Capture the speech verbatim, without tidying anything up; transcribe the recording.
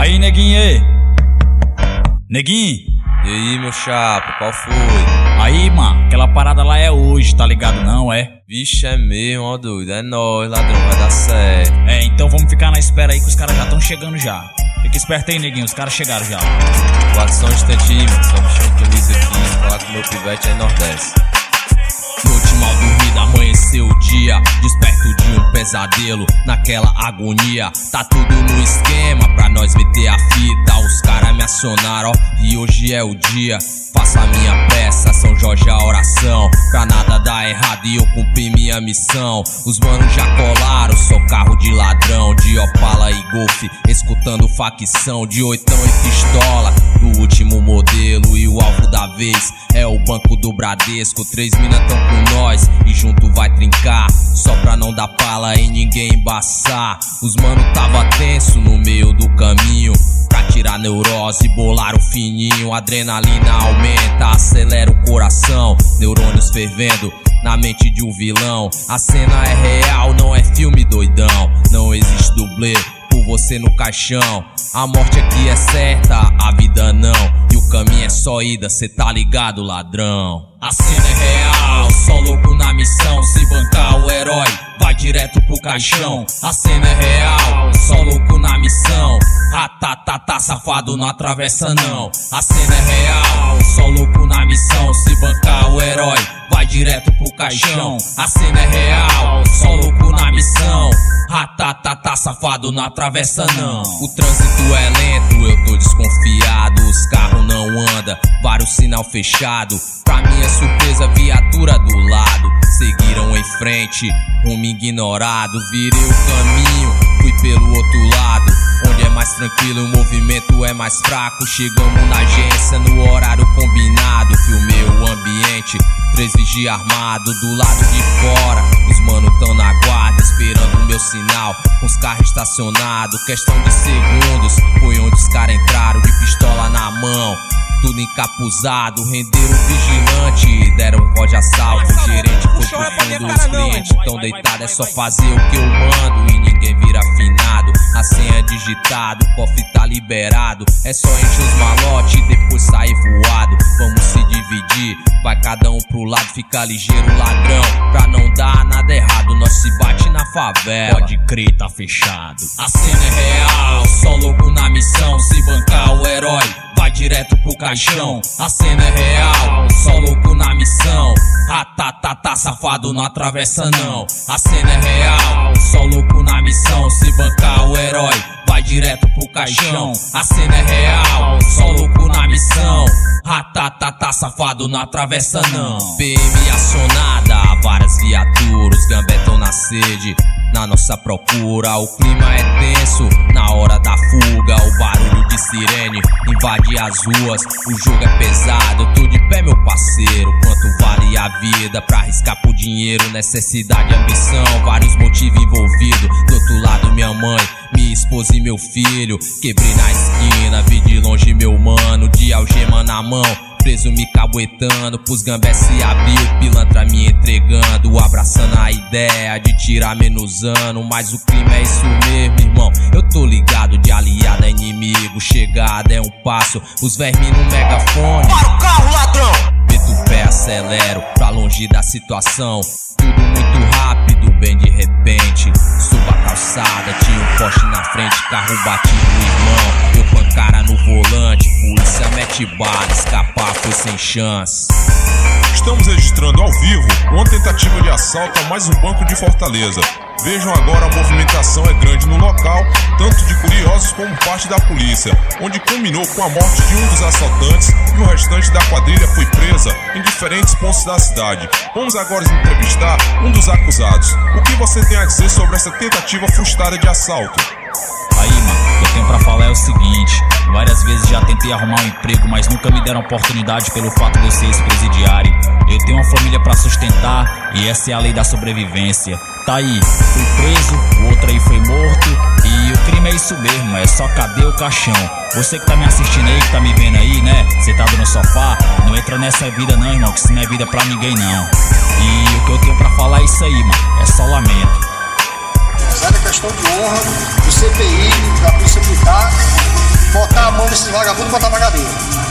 Aí, neguinho, aí. Neguinho. E aí, meu chapa, qual foi? Aí, mano, aquela parada lá é hoje, tá ligado não, é? Vixe, é mesmo, ó doido, é nóis, ladrão, vai dar certo. É, então vamos ficar na espera aí que os caras já estão chegando já. Fica esperto aí, neguinho, os caras chegaram já. Guarda só um instantinho, só mexer um camisa aqui, falar com meu pivete aí Nordeste. Noite mal dormida, amanheceu o dia, desperto de um pesadelo, naquela agonia. Tá tudo no esquema pra nós meter a fita. Os caras me acionaram, ó, e hoje é o dia. Faça a minha peça, São Jorge a oração, pra nada dar errado e eu cumprir minha missão. Os manos já colaram, sou carro de ladrão, de Opala e Golf, escutando facção, de oitão e pistola, do último modelo. E o alvo da vez é o banco do Bradesco. Três minas tão com nós e junto vai trincar, só pra não dar pala e ninguém embaçar. Os mano tava tenso no meio do caminho, pra tirar neurose, bolar o fininho. Adrenalina aumenta, acelera o coração, neurônios fervendo na mente de um vilão. A cena é real, não é filme doidão. Não existe dublê por você no caixão. A morte aqui é certa, a vida não, e o caminho é só ida, cê tá ligado, ladrão. A cena é real, só louco na missão. Se bancar o herói, vai direto pro caixão. A cena é real, só louco na missão. Ah, tá, tá, tá, safado, não atravessa não. A cena é real, só louco na missão. Se bancar o herói, vai direto pro caixão. A cena é real, só louco na missão. Ah, tá, tá, tá, safado, não atravessa não. O trânsito é lento, eu tô desconfiado. Os carros não andam, vários sinal fechado. Pra minha surpresa, viatura do lado. Seguiram em frente, rumo ignorado. Virei o caminho, fui pelo outro lado, onde é mais tranquilo, o movimento é mais fraco. Chegamos na agência no horário combinado. Filmei o ambiente, três vigia armado do lado de fora. Os mano tão na guarda, esperando o meu sinal, com os carros estacionados. Questão de segundos, foi onde os caras entraram, de pistola na mão, tudo encapuzado. Renderam o vigilante, deram voz de assalto. O gerente foi pro fundo, os clientes tão deitados. É só fazer o que eu mando e ninguém vira afinado. A senha é digitado, o cofre tá liberado. É só encher os malotes e depois sair voado. Vamos se dividir, vai cada um pro lado. Fica ligeiro, ladrão, pra não dar nada errado. Nós se bate na favela, Pode crer, tá fechado. a cena é real, só louco na missão. Se bancar o herói, vai direto pro caixão. A cena é real, só louco na missão. Ah, tá, tá, tá, safado, não atravessa não. A cena é real, só louco na missão. Se bancar o herói, vai direto pro caixão. A cena é real, só louco na missão. Ah, tá, tá, tá, safado, não atravessa não. P M acionada, várias viaturas, gambetão na sede, na nossa procura. O clima é tenso, na hora da fuga. O barulho de sirene invade as ruas. O jogo é pesado, eu tô de pé, meu parceiro. Quanto vale a vida pra arriscar por dinheiro? Necessidade, ambição, vários motivos envolvidos. Do outro lado minha mãe, minha esposa e meu filho. Quebrei na esquina, vi de longe meu mano, de algema na mão, preso me cabuetando. Pros gambés se abriu, pilantra me entregando, abraçando a ideia de tirar menos ano. Mas o crime é isso mesmo, irmão, eu tô ligado. De aliado a inimigo, chegada é um passo. Os vermes no megafone, para o carro, ladrão! meto o pé, acelero, pra longe da situação. Tudo muito rápido, bem de repente. Subo a calçada, tinha um poste na frente, carro batido, irmão. Eu pancara no volante, polícia mete bala, escapar foi sem chance. Estamos registrando ao vivo uma tentativa de assalto a mais um banco de Fortaleza. Vejam agora, a movimentação é grande no local, tanto de curiosos como parte da polícia, onde culminou com a morte de um dos assaltantes e o restante da quadrilha foi presa em diferentes pontos da cidade. Vamos agora entrevistar um dos acusados. O que você tem a dizer sobre essa tentativa frustrada de assalto? Aí, mano, o que eu tenho pra falar é o seguinte: várias vezes já tentei arrumar um emprego, mas nunca me deram oportunidade pelo fato de eu ser ex-presidiário. Eu tenho uma família pra sustentar e essa é a lei da sobrevivência. Tá aí, fui preso, o outro aí foi morto, e o crime é isso mesmo, é só cadê o caixão? Você que tá me assistindo aí, que tá me vendo aí, né, sentado no sofá, não entra nessa vida não, irmão, que isso não é vida pra ninguém não. E o que eu tenho pra falar é isso aí, mano, é só lamento. Sabe a questão de honra do C P I, da Polícia Militar, botar a mão desse vagabundo e botar pra cadeia.